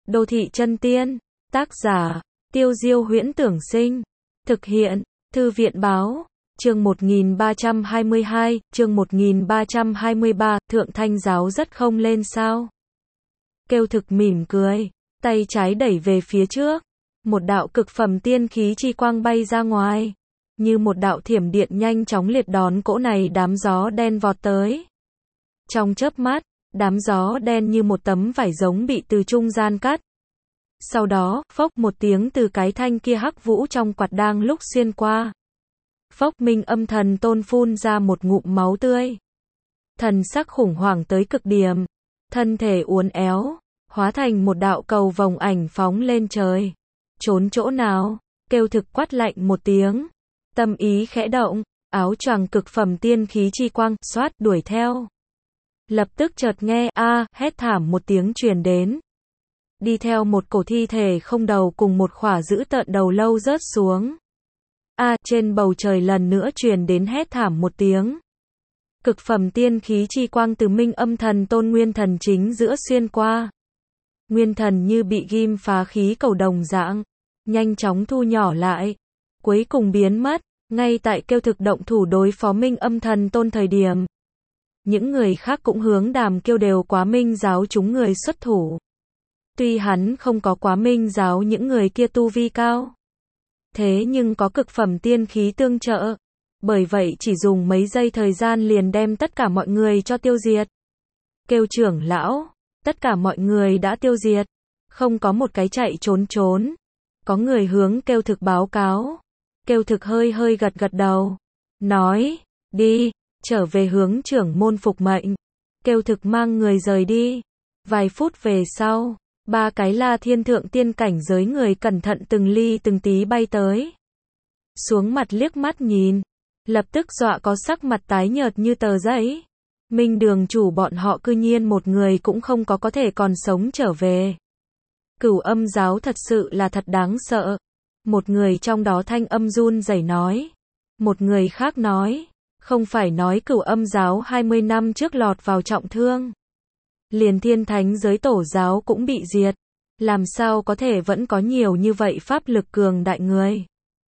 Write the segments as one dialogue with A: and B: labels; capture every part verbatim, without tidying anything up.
A: Đô thị chân tiên. Tác giả, Tiêu Diêu Huyễn Tưởng Sinh. Thực hiện, Thư viện Báo. Chương một nghìn ba trăm hai mươi hai, chương một nghìn ba trăm hai mươi ba, Thượng Thanh Giáo rất không lên sao. Kêu Thực mỉm cười, tay trái đẩy về phía trước. Một đạo cực phẩm tiên khí chi quang bay ra ngoài. Như một đạo thiểm điện nhanh chóng liệt đón cỗ này đám gió đen vọt tới. Trong chớp mắt, đám gió đen như một tấm vải giống bị từ trung gian cắt. Sau đó, phốc một tiếng từ cái thanh kia hắc vũ trong quạt đang lúc xuyên qua. Phốc Minh Âm Thần Tôn phun ra một ngụm máu tươi. Thần sắc khủng hoảng tới cực điểm. Thân thể uốn éo, hóa thành một đạo cầu vòng ảnh phóng lên trời. Trốn chỗ nào? Kêu Thực quát lạnh một tiếng. Tâm ý khẽ động, áo choàng cực phẩm tiên khí chi quang, xoát đuổi theo. Lập tức chợt nghe a hét thảm một tiếng truyền đến. Đi theo một cổ thi thể không đầu cùng một khỏa dữ tợn đầu lâu rớt xuống. A trên bầu trời lần nữa truyền đến hét thảm một tiếng. Cực phẩm tiên khí chi quang từ Minh Âm Thần Tôn Nguyên Thần chính giữa xuyên qua. Nguyên Thần như bị ghim phá khí cầu đồng dạng, nhanh chóng thu nhỏ lại, cuối cùng biến mất. Ngay tại Kêu Thực động thủ đối phó Minh Âm Thần Tôn thời điểm, những người khác cũng hướng Đàm Kiêu đều quá Minh giáo chúng người xuất thủ. Tuy hắn không có quá Minh giáo những người kia tu vi cao, thế nhưng có cực phẩm tiên khí tương trợ, bởi vậy chỉ dùng mấy giây thời gian liền đem tất cả mọi người cho tiêu diệt. Kêu trưởng lão, tất cả mọi người đã tiêu diệt, không có một cái chạy trốn trốn. Có người hướng Kêu Thực báo cáo. Kêu Thực hơi hơi gật gật đầu, nói, đi, trở về hướng trưởng môn phục mệnh. Kêu Thực mang người rời đi. Vài phút về sau, ba cái La Thiên thượng tiên cảnh giới người cẩn thận từng ly từng tí bay tới. Xuống mặt liếc mắt nhìn, lập tức dọa có sắc mặt tái nhợt như tờ giấy. Minh đường chủ bọn họ cư nhiên một người cũng không có có thể còn sống trở về. Cửu Âm giáo thật sự là thật đáng sợ. Một người trong đó thanh âm run rẩy nói. Một người khác nói, không phải nói Cửu Âm giáo hai mươi năm trước lọt vào trọng thương. Liền Thiên Thánh giới tổ giáo cũng bị diệt. Làm sao có thể vẫn có nhiều như vậy pháp lực cường đại người.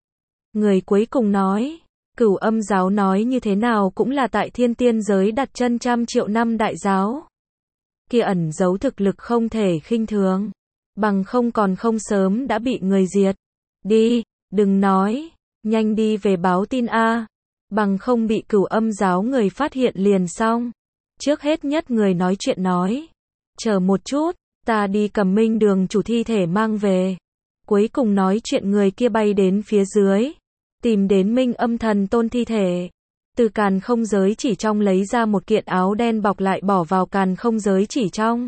A: Người cuối cùng nói, Cửu Âm giáo nói như thế nào cũng là tại thiên tiên giới đặt chân trăm triệu năm đại giáo. Kia ẩn giấu thực lực không thể khinh thường. Bằng không còn không sớm đã bị người diệt. Đi, đừng nói, nhanh đi về báo tin a, bằng không bị Cửu Âm giáo người phát hiện liền xong. Trước hết nhất người nói chuyện nói, chờ một chút, ta đi cầm Minh đường chủ thi thể mang về. Cuối cùng nói chuyện người kia bay đến phía dưới, tìm đến Minh Âm Thần Tôn thi thể. Từ càn không giới chỉ trong lấy ra một kiện áo đen bọc lại bỏ vào càn không giới chỉ trong.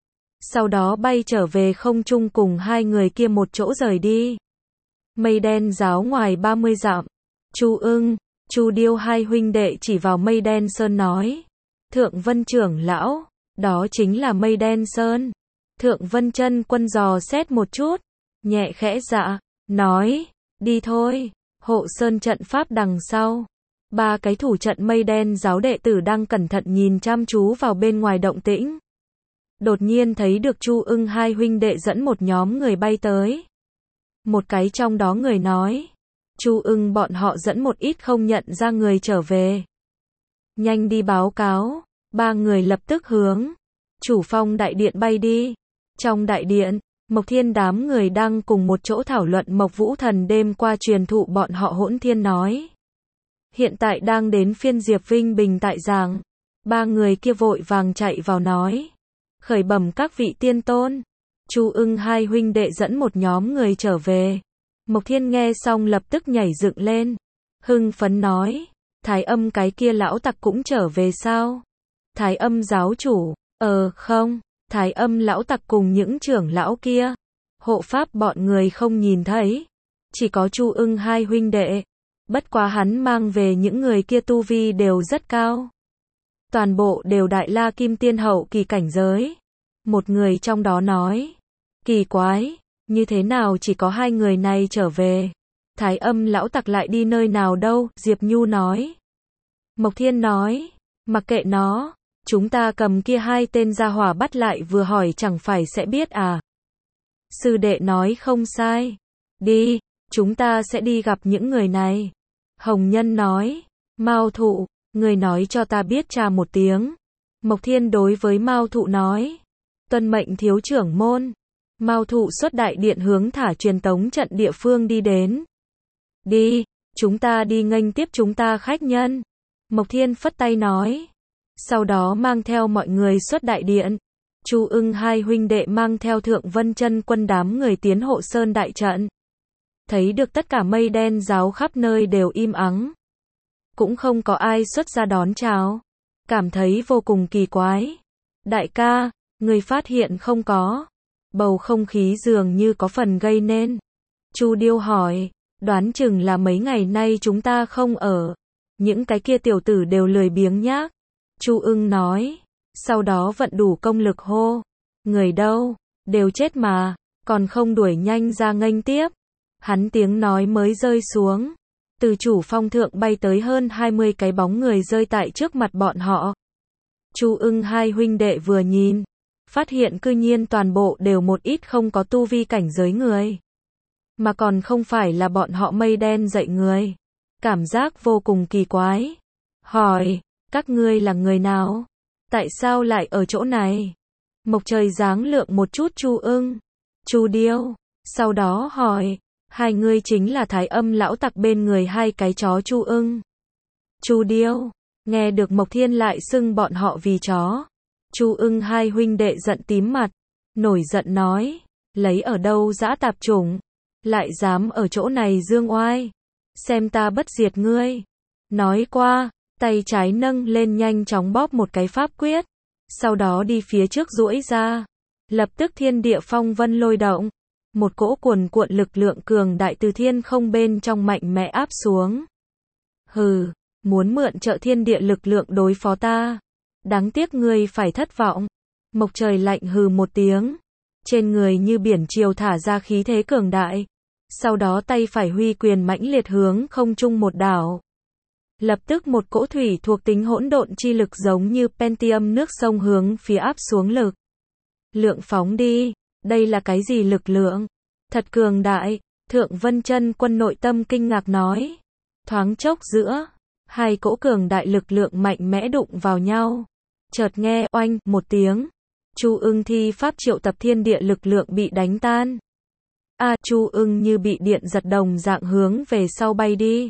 A: Sau đó bay trở về không trung cùng hai người kia một chỗ rời đi. Mây đen giáo ngoài ba mươi dặm, Chu Ưng, Chu Điêu hai huynh đệ chỉ vào Mây Đen Sơn nói. Thượng Vân trưởng lão, đó chính là Mây Đen Sơn. Thượng Vân chân quân dò xét một chút, nhẹ khẽ dạ, nói, đi thôi, hộ sơn trận pháp đằng sau. Ba cái thủ trận Mây Đen giáo đệ tử đang cẩn thận nhìn chăm chú vào bên ngoài động tĩnh. Đột nhiên thấy được Chu Ưng hai huynh đệ dẫn một nhóm người bay tới. Một cái trong đó người nói, Chu Ưng bọn họ dẫn một ít không nhận ra người trở về. Nhanh đi báo cáo. Ba người lập tức hướng Chủ Phong đại điện bay đi. Trong đại điện, Mộc Thiên đám người đang cùng một chỗ thảo luận Mộc Vũ Thần đêm qua truyền thụ bọn họ Hỗn Thiên nói. Hiện tại đang đến phiên Diệp Vinh Bình tại giảng. Ba người kia vội vàng chạy vào nói, khởi bẩm các vị tiên tôn, Chu Ưng hai huynh đệ dẫn một nhóm người trở về. Mộc Thiên nghe xong lập tức nhảy dựng lên, hưng phấn nói, Thái Âm cái kia lão tặc cũng trở về sao? Thái Âm giáo chủ, ờ không, Thái Âm lão tặc cùng những trưởng lão kia, hộ pháp bọn người không nhìn thấy, chỉ có Chu Ưng hai huynh đệ, bất quá hắn mang về những người kia tu vi đều rất cao. Toàn bộ đều đại la kim tiên hậu kỳ cảnh giới. Một người trong đó nói, kỳ quái, như thế nào chỉ có hai người này trở về? Thái Âm lão tặc lại đi nơi nào đâu? Diệp Nhu nói. Mộc Thiên nói, mặc kệ nó, chúng ta cầm kia hai tên gia hỏa bắt lại vừa hỏi chẳng phải sẽ biết à? Sư đệ nói không sai. Đi, chúng ta sẽ đi gặp những người này. Hồng Nhân nói. Mao Thụ, người nói cho ta biết cha một tiếng. Mộc Thiên đối với Mao Thụ nói. Tuân mệnh thiếu trưởng môn. Mao Thụ xuất đại điện hướng thả truyền tống trận địa phương đi đến. Đi, chúng ta đi nghênh tiếp chúng ta khách nhân. Mộc Thiên phất tay nói. Sau đó mang theo mọi người xuất đại điện. Chu Ưng hai huynh đệ mang theo Thượng Vân Chân quân đám người tiến hộ sơn đại trận. Thấy được tất cả mây đen ráo khắp nơi đều im ắng. Cũng không có ai xuất ra đón chào. Cảm thấy vô cùng kỳ quái. Đại ca, người phát hiện không có. Bầu không khí dường như có phần gây nên. Chu Điêu hỏi, đoán chừng là mấy ngày nay chúng ta không ở. Những cái kia tiểu tử đều lười biếng nhác. Chu Ưng nói, sau đó vận đủ công lực hô. Người đâu, đều chết mà, còn không đuổi nhanh ra nghênh tiếp. Hắn tiếng nói mới rơi xuống. Từ chủ phong thượng bay tới hơn hai mươi cái bóng người rơi tại trước mặt bọn họ. Chu Ưng hai huynh đệ vừa nhìn, phát hiện cư nhiên toàn bộ đều một ít không có tu vi cảnh giới người. Mà còn không phải là bọn họ mây đen dậy người. Cảm giác vô cùng kỳ quái. Hỏi, các ngươi là người nào? Tại sao lại ở chỗ này? Mộc Trời giáng lượng một chút Chu Ưng, Chu Điêu, sau đó hỏi, hai người chính là Thái Âm lão tặc bên người hai cái chó Chu Ưng. Chu Điêu, nghe được Mộc Thiên lại xưng bọn họ vì chó. Chu Ưng hai huynh đệ giận tím mặt, nổi giận nói, lấy ở đâu dã tạp chủng, lại dám ở chỗ này dương oai, xem ta bất diệt ngươi. Nói qua, tay trái nâng lên nhanh chóng bóp một cái pháp quyết, sau đó đi phía trước duỗi ra, lập tức thiên địa phong vân lôi động, một cỗ cuồn cuộn lực lượng cường đại từ thiên không bên trong mạnh mẽ áp xuống. Hừ, muốn mượn trợ thiên địa lực lượng đối phó ta, đáng tiếc ngươi phải thất vọng. Mộc Trời lạnh hừ một tiếng, trên người như biển triều thả ra khí thế cường đại, sau đó tay phải huy quyền mãnh liệt hướng không trung một đảo. Lập tức một cỗ thủy thuộc tính hỗn độn chi lực giống như Pentium nước sông hướng phía áp xuống lực. Lượng phóng đi, đây là cái gì lực lượng? Thật cường đại, Thượng Vân Chân quân nội tâm kinh ngạc nói. Thoáng chốc giữa, hai cỗ cường đại lực lượng mạnh mẽ đụng vào nhau. Chợt nghe oanh một tiếng, Chu Ưng thi pháp triệu tập thiên địa lực lượng bị đánh tan. A à, Chu Ưng như bị điện giật đồng dạng hướng về sau bay đi.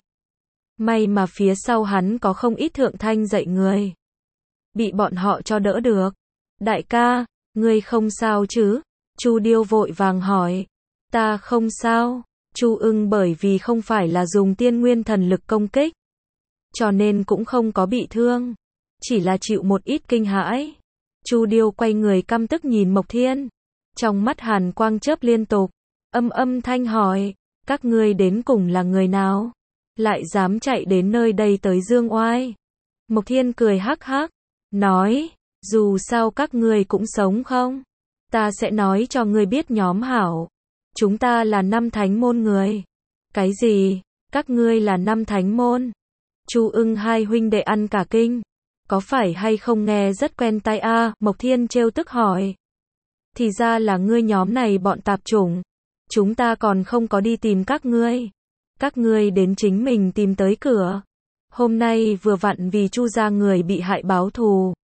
A: May mà phía sau hắn có không ít thượng thanh dậy người. Bị bọn họ cho đỡ được. Đại ca, ngươi không sao chứ? Chu Điêu vội vàng hỏi. Ta không sao. Chu Ưng bởi vì không phải là dùng tiên nguyên thần lực công kích, cho nên cũng không có bị thương. Chỉ là chịu một ít kinh hãi. Chu Điêu quay người căm tức nhìn Mộc Thiên. Trong mắt hàn quang chớp liên tục. Âm âm thanh hỏi. Các ngươi đến cùng là người nào? Lại dám chạy đến nơi đây tới dương oai. Mộc Thiên cười hắc hắc, nói, dù sao các ngươi cũng sống không? Ta sẽ nói cho ngươi biết nhóm hảo. Chúng ta là năm thánh môn người. Cái gì? Các ngươi là năm thánh môn? Chu Ưng hai huynh đệ ăn cả kinh. Có phải hay không nghe rất quen tai a? À? Mộc Thiên trêu tức hỏi. Thì ra là ngươi nhóm này bọn tạp chủng. Chúng ta còn không có đi tìm các ngươi. Các ngươi đến chính mình tìm tới cửa. Hôm nay vừa vặn vì Chu gia người bị hại báo thù.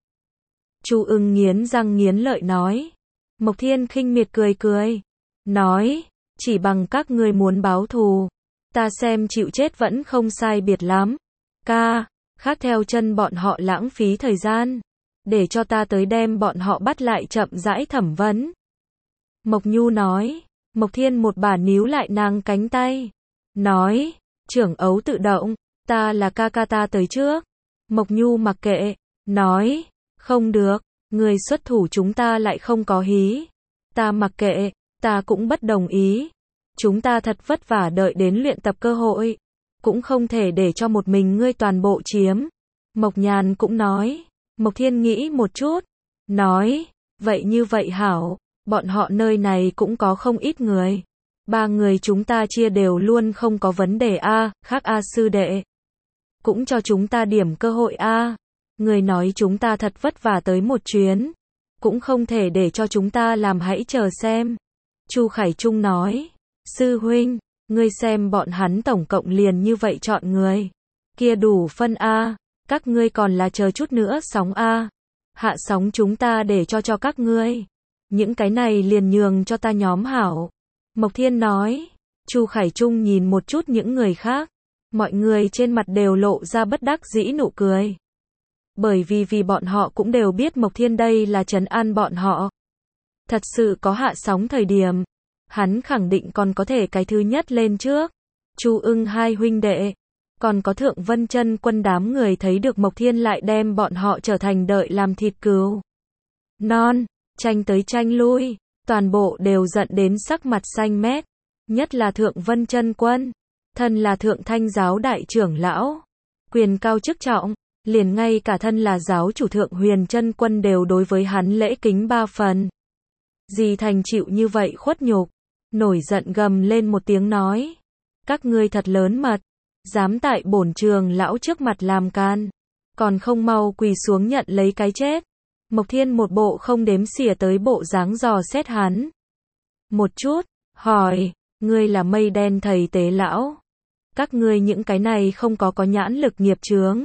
A: Chu Ưng nghiến răng nghiến lợi nói. Mộc Thiên khinh miệt cười cười. Nói, chỉ bằng các ngươi muốn báo thù. Ta xem chịu chết vẫn không sai biệt lắm. Ca, khác theo chân bọn họ lãng phí thời gian. Để cho ta tới đem bọn họ bắt lại chậm rãi thẩm vấn. Mộc Nhu nói. Mộc Thiên một bà níu lại nàng cánh tay. Nói, trưởng ấu tự động, ta là ca ca ta tới trước. Mộc Nhu mặc kệ, nói, không được, người xuất thủ chúng ta lại không có hí. Ta mặc kệ, ta cũng bất đồng ý. Chúng ta thật vất vả đợi đến luyện tập cơ hội, cũng không thể để cho một mình ngươi toàn bộ chiếm. Mộc Nhàn cũng nói. Mộc Thiên nghĩ một chút, nói, vậy như vậy hảo, bọn họ nơi này cũng có không ít người. Ba người chúng ta chia đều luôn không có vấn đề a, khác a sư đệ. Cũng cho chúng ta điểm cơ hội a. Người nói chúng ta thật vất vả tới một chuyến, cũng không thể để cho chúng ta làm hãy chờ xem. Chu Khải Trung nói, sư huynh, ngươi xem bọn hắn tổng cộng liền như vậy chọn người. Kia đủ phân A, các ngươi còn là chờ chút nữa sóng A. Hạ sóng chúng ta để cho cho các ngươi. Những cái này liền nhường cho ta nhóm hảo. Mộc Thiên nói, Chu Khải Trung nhìn một chút những người khác. Mọi người trên mặt đều lộ ra bất đắc dĩ nụ cười. Bởi vì vì bọn họ cũng đều biết Mộc Thiên đây là trấn an bọn họ. Thật sự có hạ sóng thời điểm, hắn khẳng định còn có thể cái thứ nhất lên trước. Chu Ưng hai huynh đệ, còn có Thượng Vân Chân Quân đám người thấy được Mộc Thiên lại đem bọn họ trở thành đợi làm thịt cừu non, tranh tới tranh lui, toàn bộ đều giận đến sắc mặt xanh mét, nhất là Thượng Vân Chân Quân, thân là Thượng Thanh giáo đại trưởng lão, quyền cao chức trọng, liền ngay cả thân là giáo chủ Thượng Huyền Chân Quân đều đối với hắn lễ kính ba phần. Dì Thành chịu như vậy khuất nhục, nổi giận gầm lên một tiếng nói, các ngươi thật lớn mật, dám tại bổn trường lão trước mặt làm can, còn không mau quỳ xuống nhận lấy cái chết. Mộc Thiên một bộ không đếm xỉa tới bộ dáng dò xét hắn. Một chút, hỏi, ngươi là mây đen thầy tế lão. Các ngươi những cái này không có có nhãn lực nghiệp chướng.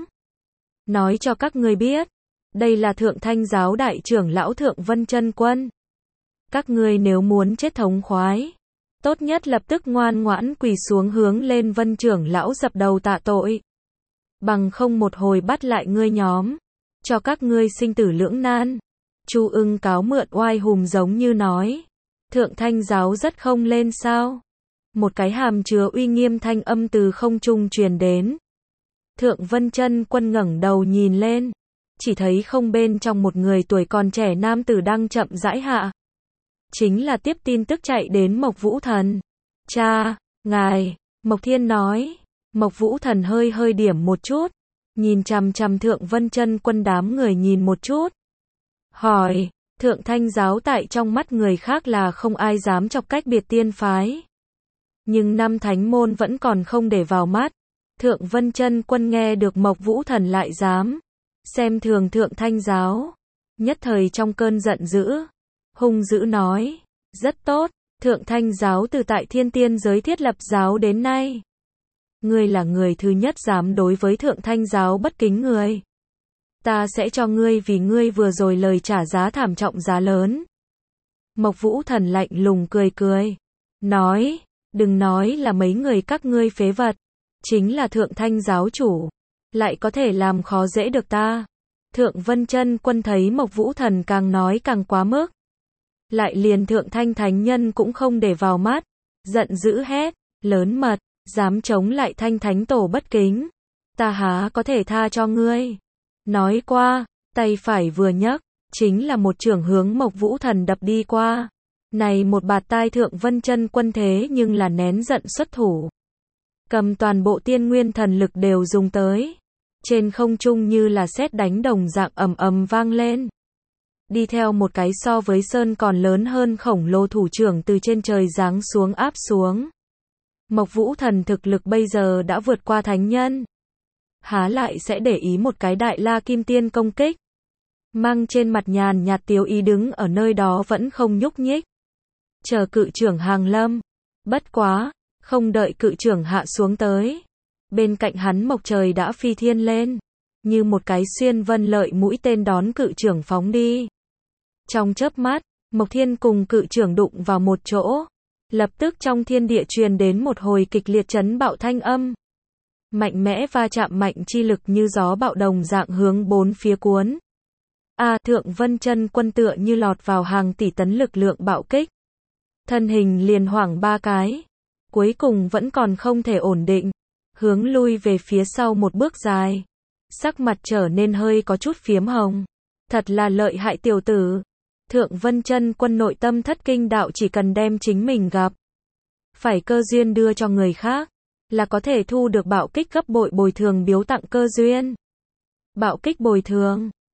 A: Nói cho các ngươi biết, đây là Thượng Thanh giáo đại trưởng lão Thượng Vân Chân Quân. Các ngươi nếu muốn chết thống khoái, tốt nhất lập tức ngoan ngoãn quỳ xuống hướng lên Vân trưởng lão dập đầu tạ tội. Bằng không một hồi bắt lại ngươi nhóm, cho các ngươi sinh tử lưỡng nan. Chu Ưng cáo mượn oai hùng giống như nói, Thượng Thanh giáo rất không lên sao? Một cái hàm chứa uy nghiêm thanh âm từ không trung truyền đến. Thượng Vân Chân Quân ngẩng đầu nhìn lên, chỉ thấy không bên trong một người tuổi còn trẻ nam tử đang chậm rãi hạ. Chính là tiếp tin tức chạy đến Mộc Vũ Thần. Cha, ngài, Mộc Thiên nói. Mộc Vũ Thần hơi hơi điểm một chút, nhìn chằm chằm Thượng Vân Chân Quân đám người nhìn một chút. Hỏi, Thượng Thanh giáo tại trong mắt người khác là không ai dám chọc cách biệt tiên phái. Nhưng năm thánh môn vẫn còn không để vào mắt. Thượng Vân Chân Quân nghe được Mộc Vũ Thần lại dám xem thường Thượng Thanh giáo, nhất thời trong cơn giận dữ, hung dữ nói, rất tốt, Thượng Thanh giáo từ tại Thiên Tiên giới thiết lập giáo đến nay, ngươi là người thứ nhất dám đối với Thượng Thanh giáo bất kính người. Ta sẽ cho ngươi vì ngươi vừa rồi lời trả giá thảm trọng giá lớn. Mộc Vũ Thần lạnh lùng cười cười, nói, đừng nói là mấy người các ngươi phế vật, chính là Thượng Thanh giáo chủ, lại có thể làm khó dễ được ta. Thượng Vân Chân Quân thấy Mộc Vũ Thần càng nói càng quá mức, lại liền Thượng Thanh thánh nhân cũng không để vào mắt, giận dữ hét, lớn mật, dám chống lại Thanh thánh tổ bất kính, ta há có thể tha cho ngươi. Nói qua, tay phải vừa nhấc, chính là một chưởng hướng Mộc Vũ Thần đập đi qua. Này một bạt tai Thượng Vân Chân Quân thế nhưng là nén giận xuất thủ, cầm toàn bộ tiên nguyên thần lực đều dùng tới. Trên không trung như là sét đánh đồng dạng ầm ầm vang lên. Đi theo một cái so với sơn còn lớn hơn khổng lồ thủ trưởng từ trên trời giáng xuống áp xuống. Mộc Vũ Thần thực lực bây giờ đã vượt qua thánh nhân, há lại sẽ để ý một cái đại la kim tiên công kích. Mang trên mặt nhàn nhạt tiếu ý đứng ở nơi đó vẫn không nhúc nhích, chờ cự trưởng hàng lâm. Bất quá, không đợi cự trưởng hạ xuống tới, bên cạnh hắn Mộc Trời đã phi thiên lên, như một cái xuyên vân lợi mũi tên đón cự trưởng phóng đi. Trong chớp mắt, Mộc Thiên cùng cự trưởng đụng vào một chỗ, lập tức trong thiên địa truyền đến một hồi kịch liệt chấn bạo thanh âm. Mạnh mẽ va chạm mạnh chi lực như gió bạo đồng dạng hướng bốn phía cuốn. A à, Thượng Vân Chân Quân tựa như lọt vào hàng tỷ tấn lực lượng bạo kích. Thân hình liền hoảng ba cái, cuối cùng vẫn còn không thể ổn định, hướng lui về phía sau một bước dài. Sắc mặt trở nên hơi có chút phiếm hồng. Thật là lợi hại tiểu tử. Thượng Vân Chân Quân nội tâm thất kinh đạo, chỉ cần đem chính mình gặp phải cơ duyên đưa cho người khác, là có thể thu được bạo kích gấp bội bồi thường biếu tặng cơ duyên. Bạo kích bồi thường,